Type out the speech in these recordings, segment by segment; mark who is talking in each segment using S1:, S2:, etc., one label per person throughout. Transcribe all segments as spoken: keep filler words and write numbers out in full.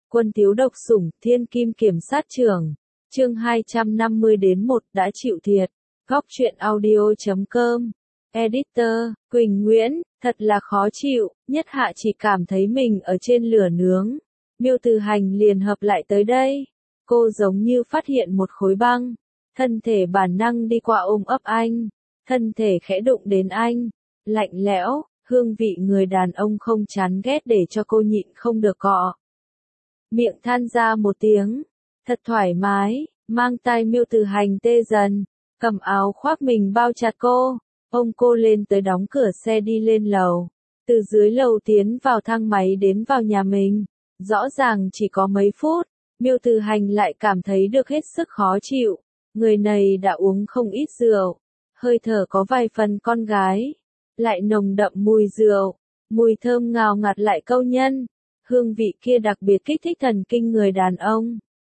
S1: Quân thiếu độc sủng, thiên kim kiểm sát trưởng. Chương hai trăm năm mươi đến một đã chịu thiệt. Góc truyện audio chấm com. Editor, Quỳnh Nguyễn, thật là khó chịu, Nhất Hạ chỉ cảm thấy mình ở trên lửa nướng. Miêu Từ Hành liền hợp lại tới đây. Cô giống như phát hiện một khối băng. Thân thể bản năng đi qua ôm ấp anh. Thân thể khẽ đụng đến anh. Lạnh lẽo, hương vị người đàn ông không chán ghét để cho cô nhịn không được cọ. Miệng than ra một tiếng. Thật thoải mái, mang tai Miêu Từ Hành tê dần. Cầm áo khoác mình bao chặt cô. Ông cô lên tới đóng cửa xe đi lên lầu. Từ dưới lầu tiến vào thang máy đến vào nhà mình. Rõ ràng chỉ có mấy phút. Miêu Từ Hành lại cảm thấy được hết sức khó chịu. Người này đã uống không ít rượu. Hơi thở có vài phần con gái. Lại nồng đậm mùi rượu. Mùi thơm ngào ngạt lại câu nhân. Hương vị kia đặc biệt kích thích thần kinh người đàn ông.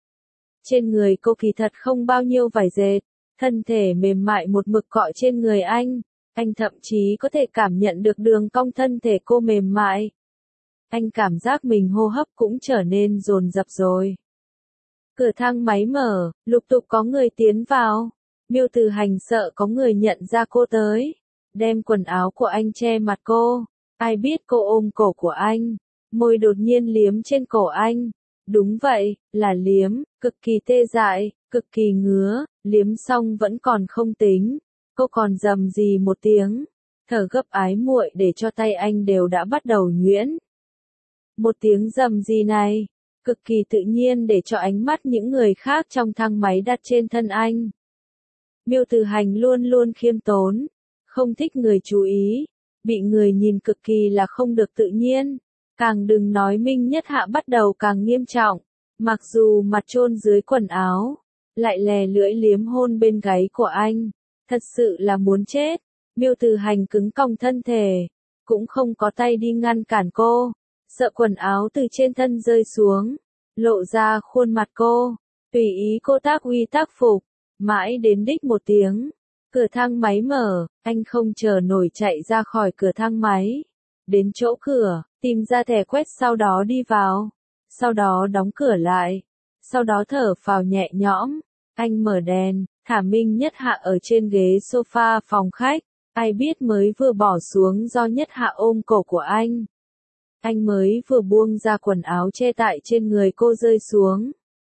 S1: Trên người cô kỳ thật không bao nhiêu vải dệt. Thân thể mềm mại một mực cọ trên người anh. Anh thậm chí có thể cảm nhận được đường cong thân thể cô mềm mại. Anh cảm giác mình hô hấp cũng trở nên dồn dập rồi. Cửa thang máy mở, lục tục có người tiến vào. Miêu Từ Hành sợ có người nhận ra cô tới. Đem quần áo của anh che mặt cô. Ai biết cô ôm cổ của anh. Môi đột nhiên liếm trên cổ anh. Đúng vậy, là liếm, cực kỳ tê dại, cực kỳ ngứa, liếm xong vẫn còn không tính. Cô còn rầm rì một tiếng. Thở gấp ái muội để cho tay anh đều đã bắt đầu nhuyễn. Một tiếng rầm rì này, cực kỳ tự nhiên để cho ánh mắt những người khác trong thang máy đặt trên thân anh. Miêu Từ Hành luôn luôn khiêm tốn, không thích người chú ý, bị người nhìn cực kỳ là không được tự nhiên. Càng đừng nói Minh Nhất Hạ bắt đầu càng nghiêm trọng, mặc dù mặt chôn dưới quần áo, lại lè lưỡi liếm hôn bên gáy của anh, thật sự là muốn chết. Miêu Từ Hành cứng còng thân thể, cũng không có tay đi ngăn cản cô, sợ quần áo từ trên thân rơi xuống, lộ ra khuôn mặt cô, tùy ý cô tác uy tác phục, mãi đến đích một tiếng. Cửa thang máy mở, anh không chờ nổi chạy ra khỏi cửa thang máy. Đến chỗ cửa, tìm ra thẻ quét sau đó đi vào. Sau đó đóng cửa lại. Sau đó thở phào nhẹ nhõm. Anh mở đèn, thả Minh Nhất Hạ ở trên ghế sofa phòng khách. Ai biết mới vừa bỏ xuống do Nhất Hạ ôm cổ của anh. Anh mới vừa buông ra quần áo che tại trên người cô rơi xuống.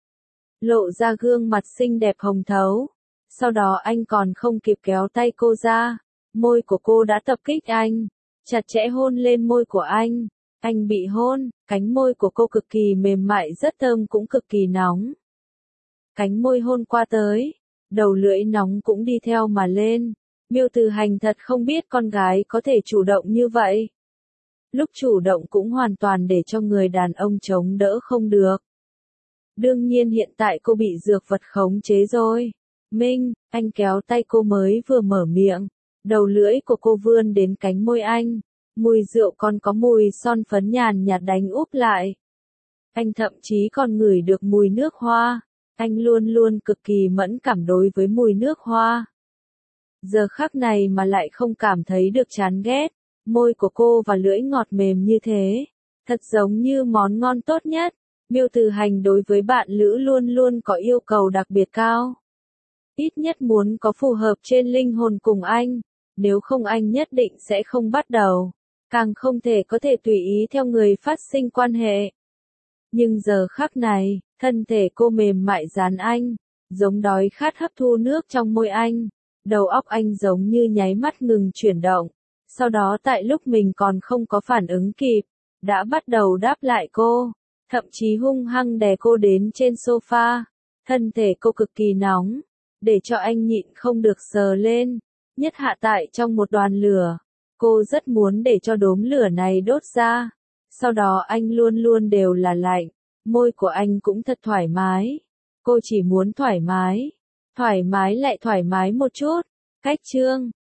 S1: Lộ ra gương mặt xinh đẹp hồng thấu. Sau đó anh còn không kịp kéo tay cô ra. Môi của cô đã tập kích anh. Chặt chẽ hôn lên môi của anh. Anh bị hôn, cánh môi của cô cực kỳ mềm mại rất thơm cũng cực kỳ nóng. Cánh môi hôn qua tới, đầu lưỡi nóng cũng đi theo mà lên. Miêu Từ Hành thật không biết con gái có thể chủ động như vậy. Lúc chủ động cũng hoàn toàn để cho người đàn ông chống đỡ không được. Đương nhiên hiện tại cô bị dược vật khống chế rồi. Minh, anh kéo tay cô mới vừa mở miệng. Đầu lưỡi của cô vươn đến cánh môi anh. Mùi rượu còn có mùi son phấn nhàn nhạt đánh úp lại. Anh thậm chí còn ngửi được mùi nước hoa. Anh luôn luôn cực kỳ mẫn cảm đối với mùi nước hoa. Giờ khắc này mà lại không cảm thấy được chán ghét. Môi của cô và lưỡi ngọt mềm như thế. Thật giống như món ngon tốt nhất. Miêu Từ Hành đối với bạn lữ luôn luôn có yêu cầu đặc biệt cao. Ít nhất muốn có phù hợp trên linh hồn cùng anh. Nếu không anh nhất định sẽ không bắt đầu. Càng không thể có thể tùy ý theo người phát sinh quan hệ. Nhưng giờ khắc này, thân thể cô mềm mại dán anh. Giống đói khát hấp thu nước trong môi anh. Đầu óc anh giống như nháy mắt ngừng chuyển động. Sau đó tại lúc mình còn không có phản ứng kịp, đã bắt đầu đáp lại cô. Thậm chí hung hăng đè cô đến trên sofa. Thân thể cô cực kỳ nóng. Để cho anh nhịn không được sờ lên. Nhất Hạ tại trong một đoàn lửa. Cô rất muốn để cho đốm lửa này đốt ra. Sau đó anh luôn luôn đều là lạnh. Môi của anh cũng thật thoải mái. Cô chỉ muốn thoải mái. Thoải mái lại thoải mái một chút. Cách chương.